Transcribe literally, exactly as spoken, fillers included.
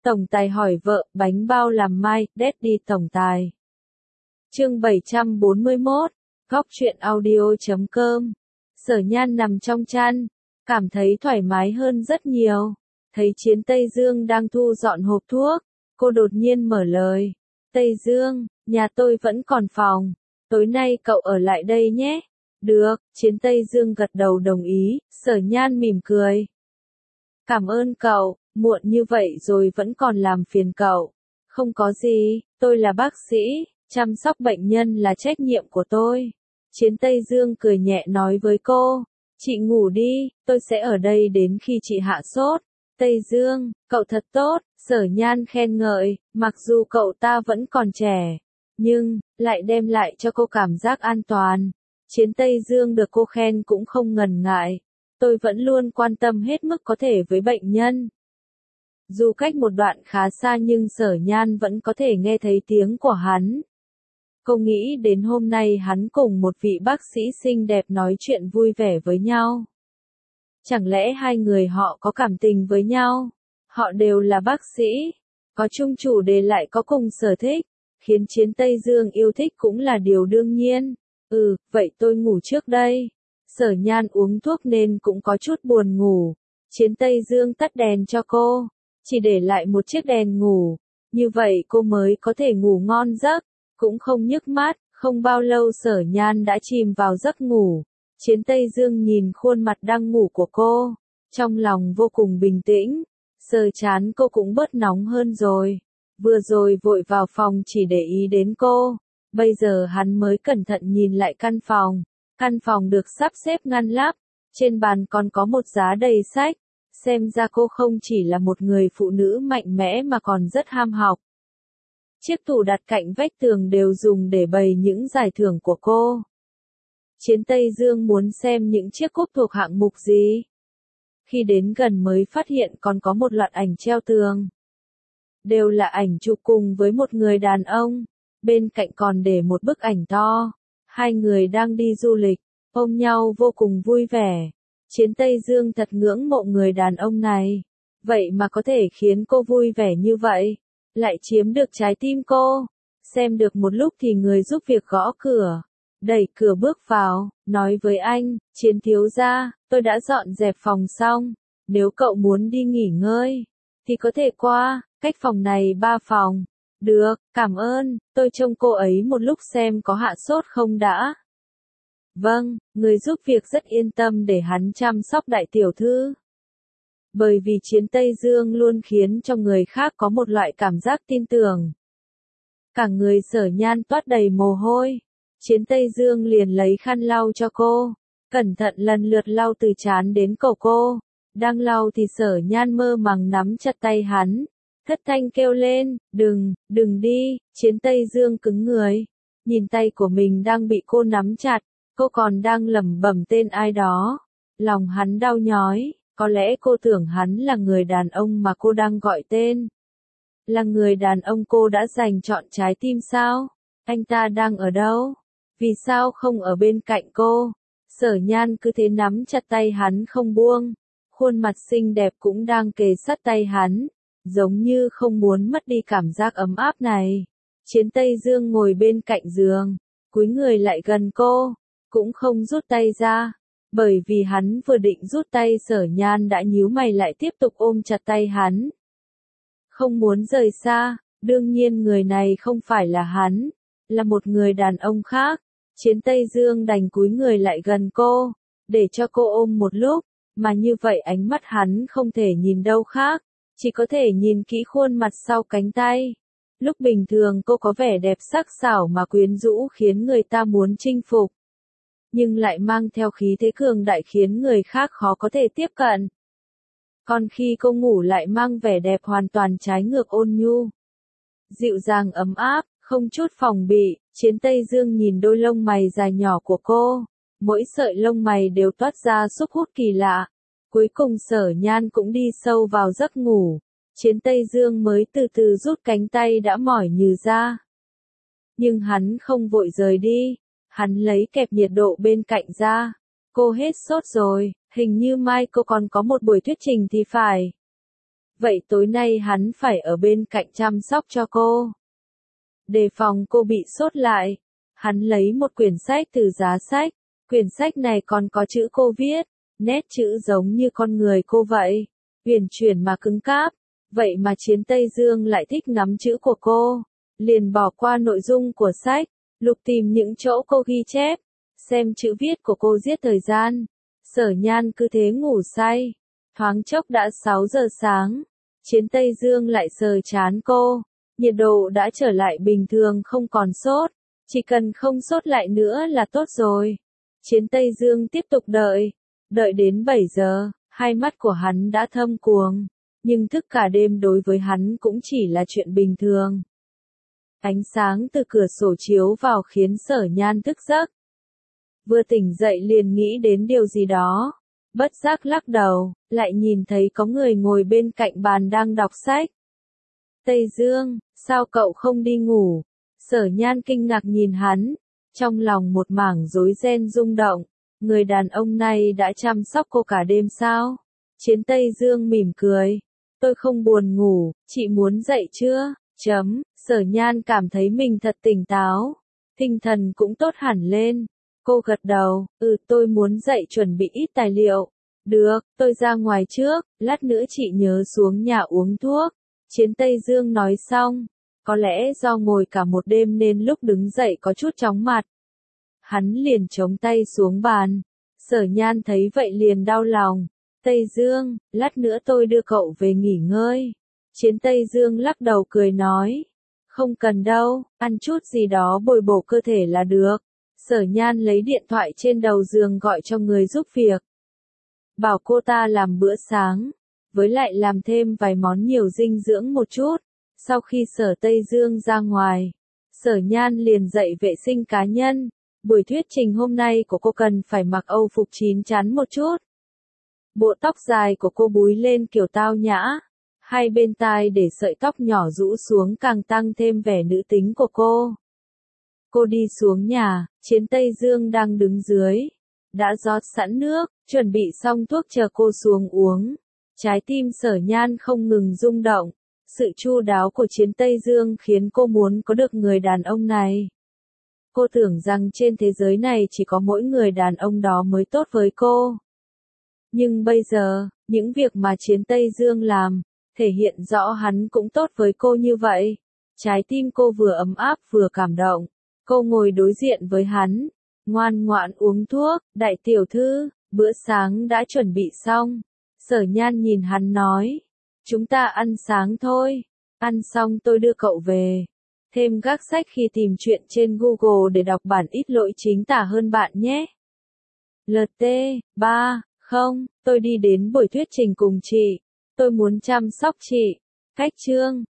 Tổng tài hỏi vợ, bánh bao làm mai, Daddy tổng tài. Chương bảy trăm bốn mươi mốt, góc truyện audio chấm com. Sở Nhan nằm trong chăn, cảm thấy thoải mái hơn rất nhiều. Thấy Chiến Tây Dương đang thu dọn hộp thuốc, cô đột nhiên mở lời. Tây Dương, nhà tôi vẫn còn phòng, tối nay cậu ở lại đây nhé. Được, Chiến Tây Dương gật đầu đồng ý, Sở Nhan mỉm cười. Cảm ơn cậu, muộn như vậy rồi vẫn còn làm phiền cậu. Không có gì, tôi là bác sĩ, chăm sóc bệnh nhân là trách nhiệm của tôi. Chiến Tây Dương cười nhẹ nói với cô, chị ngủ đi, tôi sẽ ở đây đến khi chị hạ sốt. Tây Dương, cậu thật tốt, Sở Nhan khen ngợi, mặc dù cậu ta vẫn còn trẻ, nhưng, lại đem lại cho cô cảm giác an toàn. Chiến Tây Dương được cô khen cũng không ngần ngại. Tôi vẫn luôn quan tâm hết mức có thể với bệnh nhân. Dù cách một đoạn khá xa nhưng Sở Nhan vẫn có thể nghe thấy tiếng của hắn. Cô nghĩ đến hôm nay hắn cùng một vị bác sĩ xinh đẹp nói chuyện vui vẻ với nhau. Chẳng lẽ hai người họ có cảm tình với nhau? Họ đều là bác sĩ, có chung chủ đề lại có cùng sở thích, khiến Chiến Tây Dương yêu thích cũng là điều đương nhiên. Ừ, vậy tôi ngủ trước đây. Sở Nhan uống thuốc nên cũng có chút buồn ngủ. Chiến Tây Dương tắt đèn cho cô, chỉ để lại một chiếc đèn ngủ. Như vậy cô mới có thể ngủ ngon giấc, cũng không nhức mắt. Không bao lâu Sở Nhan đã chìm vào giấc ngủ. Chiến Tây Dương nhìn khuôn mặt đang ngủ của cô, trong lòng vô cùng bình tĩnh. Sờ chán cô cũng bớt nóng hơn rồi. Vừa rồi vội vào phòng chỉ để ý đến cô. Bây giờ hắn mới cẩn thận nhìn lại căn phòng. Căn phòng được sắp xếp ngăn nắp, trên bàn còn có một giá đầy sách. Xem ra cô không chỉ là một người phụ nữ mạnh mẽ mà còn rất ham học. Chiếc tủ đặt cạnh vách tường đều dùng để bày những giải thưởng của cô. Chiến Tây Dương muốn xem những chiếc cúp thuộc hạng mục gì. Khi đến gần mới phát hiện còn có một loạt ảnh treo tường. Đều là ảnh chụp cùng với một người đàn ông. Bên cạnh còn để một bức ảnh to. Hai người đang đi du lịch, ôm nhau vô cùng vui vẻ. Chiến Tây Dương thật ngưỡng mộ người đàn ông này. Vậy mà có thể khiến cô vui vẻ như vậy. Lại chiếm được trái tim cô. Xem được một lúc thì người giúp việc gõ cửa. Đẩy cửa bước vào, nói với anh, Chiến thiếu gia, tôi đã dọn dẹp phòng xong. Nếu cậu muốn đi nghỉ ngơi, thì có thể qua, cách phòng này ba phòng. Được, cảm ơn, tôi trông cô ấy một lúc xem có hạ sốt không đã. Vâng, người giúp việc rất yên tâm để hắn chăm sóc đại tiểu thư. Bởi vì Chiến Tây Dương luôn khiến cho người khác có một loại cảm giác tin tưởng. Cả người Sở Nhan toát đầy mồ hôi. Chiến Tây Dương liền lấy khăn lau cho cô, cẩn thận lần lượt lau từ trán đến cổ cô. Đang lau thì Sở Nhan mơ màng nắm chặt tay hắn. Thất thanh kêu lên, đừng, đừng đi. Chiến Tây Dương cứng người, nhìn tay của mình đang bị cô nắm chặt, cô còn đang lẩm bẩm tên ai đó. Lòng hắn đau nhói, có lẽ cô tưởng hắn là người đàn ông mà cô đang gọi tên. Là người đàn ông cô đã dành trọn trái tim sao? Anh ta đang ở đâu? Vì sao không ở bên cạnh cô? Sở Nhan cứ thế nắm chặt tay hắn không buông, khuôn mặt xinh đẹp cũng đang kề sát tay hắn. Giống như không muốn mất đi cảm giác ấm áp này. Chiến Tây Dương ngồi bên cạnh giường, cúi người lại gần cô, cũng không rút tay ra. Bởi vì hắn vừa định rút tay Sở Nhan đã nhíu mày lại tiếp tục ôm chặt tay hắn. Không muốn rời xa, đương nhiên người này không phải là hắn, là một người đàn ông khác. Chiến Tây Dương đành cúi người lại gần cô, để cho cô ôm một lúc, mà như vậy ánh mắt hắn không thể nhìn đâu khác. Chỉ có thể nhìn kỹ khuôn mặt sau cánh tay. Lúc bình thường cô có vẻ đẹp sắc sảo mà quyến rũ khiến người ta muốn chinh phục. Nhưng lại mang theo khí thế cường đại khiến người khác khó có thể tiếp cận. Còn khi cô ngủ lại mang vẻ đẹp hoàn toàn trái ngược ôn nhu. Dịu dàng ấm áp, không chút phòng bị. Chiến Tây Dương nhìn đôi lông mày dài nhỏ của cô. Mỗi sợi lông mày đều toát ra sức hút kỳ lạ. Cuối cùng Sở Nhan cũng đi sâu vào giấc ngủ. Chiến Tây Dương mới từ từ rút cánh tay đã mỏi nhừ ra. Nhưng hắn không vội rời đi. Hắn lấy kẹp nhiệt độ bên cạnh ra. Cô hết sốt rồi, hình như mai cô còn có một buổi thuyết trình thì phải. vậy tối nay hắn phải ở bên cạnh chăm sóc cho cô. Đề phòng cô bị sốt lại, hắn lấy một quyển sách từ giá sách, quyển sách này còn có chữ cô viết, nét chữ giống như con người cô vậy, uyển chuyển mà cứng cáp, vậy mà Chiến Tây Dương lại thích nắm chữ của cô, liền bỏ qua nội dung của sách, lục tìm những chỗ cô ghi chép, xem chữ viết của cô giết thời gian. Sở Nhan cứ thế ngủ say, thoáng chốc đã sáu giờ sáng, Chiến Tây Dương lại sờ trán cô, nhiệt độ đã trở lại bình thường không còn sốt, chỉ cần không sốt lại nữa là tốt rồi. Chiến Tây Dương tiếp tục đợi, đợi đến bảy giờ, hai mắt của hắn đã thâm quầng, nhưng thức cả đêm đối với hắn cũng chỉ là chuyện bình thường. Ánh sáng từ cửa sổ chiếu vào khiến Sở Nhan thức giấc. Vừa tỉnh dậy liền nghĩ đến điều gì đó, bất giác lắc đầu, lại nhìn thấy có người ngồi bên cạnh bàn đang đọc sách. Tây Dương, sao cậu không đi ngủ? Sở Nhan kinh ngạc nhìn hắn, trong lòng một mảng rối ren rung động, người đàn ông này đã chăm sóc cô cả đêm sao? Chiến Tây Dương mỉm cười, tôi không buồn ngủ, chị muốn dậy chưa? Chấm, Sở Nhan cảm thấy mình thật tỉnh táo, tinh thần cũng tốt hẳn lên. Cô gật đầu, ừ tôi muốn dậy chuẩn bị ít tài liệu. Được, tôi ra ngoài trước, lát nữa chị nhớ xuống nhà uống thuốc. Chiến Tây Dương nói xong, có lẽ do ngồi cả một đêm nên lúc đứng dậy có chút chóng mặt. Hắn liền chống tay xuống bàn. Sở Nhan thấy vậy liền đau lòng. Tây Dương, lát nữa tôi đưa cậu về nghỉ ngơi. Chiến Tây Dương lắc đầu cười nói. Không cần đâu, ăn chút gì đó bồi bổ cơ thể là được. Sở Nhan lấy điện thoại trên đầu giường gọi cho người giúp việc. Bảo cô ta làm bữa sáng, với lại làm thêm vài món nhiều dinh dưỡng một chút. Sau khi Sở Tây Dương ra ngoài, Sở Nhan liền dậy vệ sinh cá nhân. Buổi thuyết trình hôm nay của cô cần phải mặc âu phục chín chắn một chút. Bộ tóc dài của cô búi lên kiểu tao nhã, hai bên tai để sợi tóc nhỏ rũ xuống càng tăng thêm vẻ nữ tính của cô. Cô đi xuống nhà, Chiến Tây Dương đang đứng dưới, đã rót sẵn nước, chuẩn bị xong thuốc chờ cô xuống uống. Trái tim Sở Nhan không ngừng rung động, sự chu đáo của Chiến Tây Dương khiến cô muốn có được người đàn ông này. Cô tưởng rằng trên thế giới này chỉ có mỗi người đàn ông đó mới tốt với cô. Nhưng bây giờ, những việc mà Chiến Tây Dương làm, thể hiện rõ hắn cũng tốt với cô như vậy. Trái tim cô vừa ấm áp vừa cảm động. Cô ngồi đối diện với hắn, ngoan ngoãn uống thuốc. Đại tiểu thư, bữa sáng đã chuẩn bị xong. Sở Nhan nhìn hắn nói, chúng ta ăn sáng thôi, ăn xong tôi đưa cậu về. Thêm gác sách khi tìm chuyện trên Google để đọc bản ít lỗi chính tả hơn bạn nhé. lờ tê, ba, không, tôi đi đến buổi thuyết trình cùng chị. Tôi muốn chăm sóc chị. Cách chương